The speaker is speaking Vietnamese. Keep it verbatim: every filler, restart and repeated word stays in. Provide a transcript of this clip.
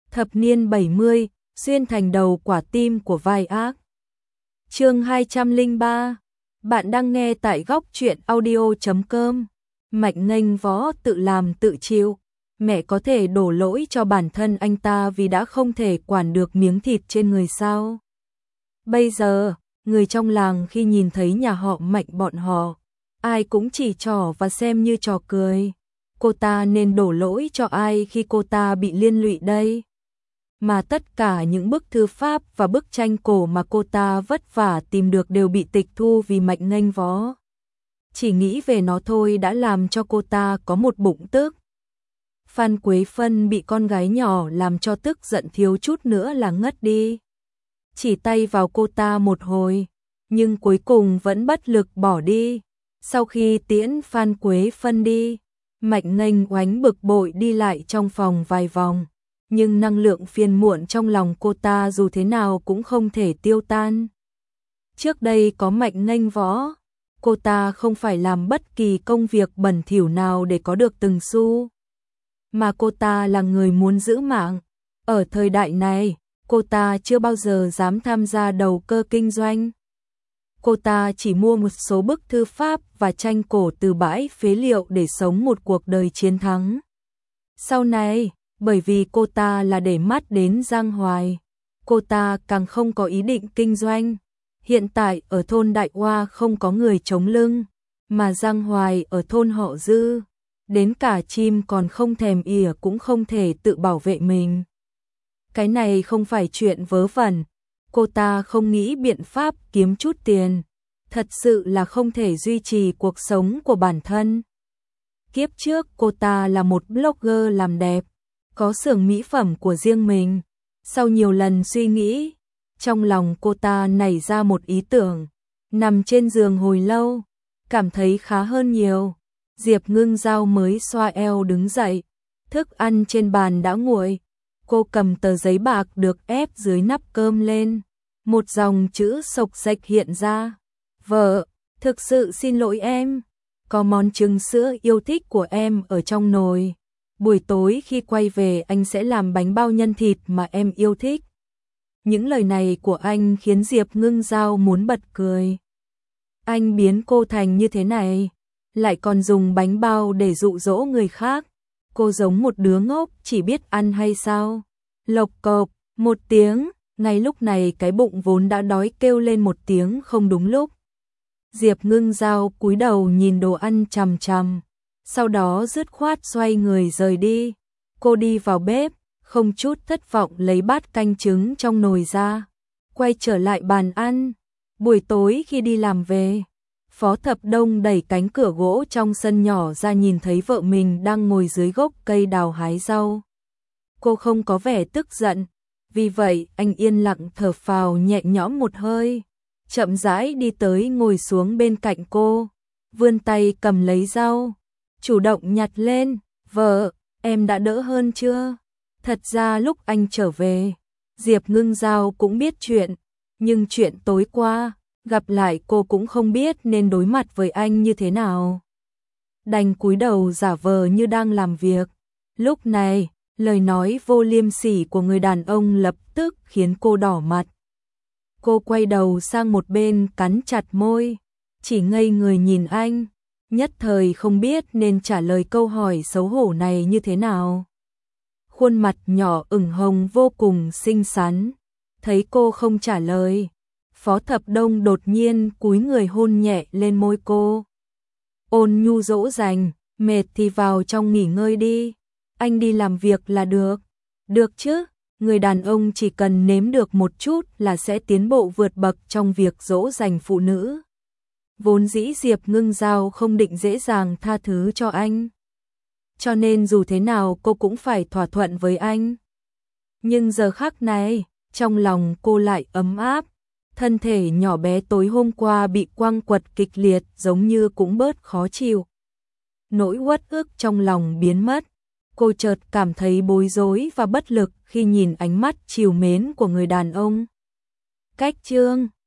Thập niên bảy mươi, xuyên thành đầu quả tim của vai ác. Chương hai trăm lẻ ba. Bạn đang nghe tại góc truyện audio chấm com. Mạnh nghênh võ tự làm tự chịu. Mẹ có thể đổ lỗi cho bản thân anh ta vì đã không thể quản được miếng thịt trên người sao? Bây giờ, người trong làng khi nhìn thấy nhà họ Mạnh bọn họ, ai cũng chỉ trỏ và xem như trò cười. Cô ta nên đổ lỗi cho ai khi cô ta bị liên lụy đây? Mà tất cả những bức thư pháp và bức tranh cổ mà cô ta vất vả tìm được đều bị tịch thu vì Mạnh nghênh võ. Chỉ nghĩ về nó thôi đã làm cho cô ta có một bụng tức. Phan Quế Phân bị con gái nhỏ làm cho tức giận thiếu chút nữa là ngất đi. Chỉ tay vào cô ta một hồi, nhưng cuối cùng vẫn bất lực bỏ đi. Sau khi tiễn Phan Quế Phân đi, Mạnh nghênh oánh bực bội đi lại trong phòng vài vòng. Nhưng năng lượng phiền muộn trong lòng cô ta dù thế nào cũng không thể tiêu tan. Trước đây có Mạnh nghênh võ, cô ta không phải làm bất kỳ công việc bẩn thỉu nào để có được từng xu. Mà cô ta là người muốn giữ mạng. Ở thời đại này, cô ta chưa bao giờ dám tham gia đầu cơ kinh doanh. Cô ta chỉ mua một số bức thư pháp và tranh cổ từ bãi phế liệu để sống một cuộc đời chiến thắng. Sau này, bởi vì cô ta là để mắt đến Giang Hoài, cô ta càng không có ý định kinh doanh. Hiện tại ở thôn Đại Hoa không có người chống lưng, mà Giang Hoài ở thôn họ Dư, đến cả chim còn không thèm ỉa cũng không thể tự bảo vệ mình. Cái này không phải chuyện vớ vẩn, cô ta không nghĩ biện pháp kiếm chút tiền, thật sự là không thể duy trì cuộc sống của bản thân. Kiếp trước cô ta là một blogger làm đẹp, có xưởng mỹ phẩm của riêng mình. Sau nhiều lần suy nghĩ, trong lòng cô ta nảy ra một ý tưởng, nằm trên giường hồi lâu, cảm thấy khá hơn nhiều. Diệp Ngưng Giao mới xoa eo đứng dậy, thức ăn trên bàn đã nguội. Cô cầm tờ giấy bạc được ép dưới nắp cơm lên, một dòng chữ xộc xệch hiện ra. Vợ, thực sự xin lỗi em, có món trứng sữa yêu thích của em ở trong nồi. Buổi tối khi quay về anh sẽ làm bánh bao nhân thịt mà em yêu thích. Những lời này của anh khiến Diệp Ngưng Giao muốn bật cười. Anh biến cô thành như thế này, lại còn dùng bánh bao để dụ dỗ người khác. Cô giống một đứa ngốc chỉ biết ăn hay sao? Lộc cộc, một tiếng, ngay lúc này cái bụng vốn đã đói kêu lên một tiếng không đúng lúc. Diệp Ngưng Giao cúi đầu nhìn đồ ăn chằm chằm, sau đó dứt khoát xoay người rời đi. Cô đi vào bếp, không chút thất vọng lấy bát canh trứng trong nồi ra, quay trở lại bàn ăn. Buổi tối khi đi làm về, Phó Thập Đông đẩy cánh cửa gỗ trong sân nhỏ ra nhìn thấy vợ mình đang ngồi dưới gốc cây đào hái rau. Cô không có vẻ tức giận, vì vậy anh yên lặng thở phào nhẹ nhõm một hơi, chậm rãi đi tới ngồi xuống bên cạnh cô, vươn tay cầm lấy rau, chủ động nhặt lên. Vợ, em đã đỡ hơn chưa? Thật ra lúc anh trở về, Diệp Ngưng Giao cũng biết chuyện, nhưng chuyện tối qua, gặp lại cô cũng không biết nên đối mặt với anh như thế nào. Đành cúi đầu giả vờ như đang làm việc. Lúc này, lời nói vô liêm sỉ của người đàn ông lập tức khiến cô đỏ mặt. Cô quay đầu sang một bên cắn chặt môi, chỉ ngây người nhìn anh, nhất thời không biết nên trả lời câu hỏi xấu hổ này như thế nào. Khuôn mặt nhỏ ửng hồng vô cùng xinh xắn, thấy cô không trả lời, Phó Thập Đông đột nhiên cúi người hôn nhẹ lên môi cô. Ôn nhu dỗ dành, mệt thì vào trong nghỉ ngơi đi, anh đi làm việc là được. Được chứ, người đàn ông chỉ cần nếm được một chút là sẽ tiến bộ vượt bậc trong việc dỗ dành phụ nữ. Vốn dĩ Diệp Ngưng Giao không định dễ dàng tha thứ cho anh, cho nên dù thế nào cô cũng phải thỏa thuận với anh. Nhưng giờ khắc này, trong lòng cô lại ấm áp, thân thể nhỏ bé tối hôm qua bị quăng quật kịch liệt giống như cũng bớt khó chịu. Nỗi uất ức trong lòng biến mất, cô chợt cảm thấy bối rối và bất lực khi nhìn ánh mắt trìu mến của người đàn ông. Cách chương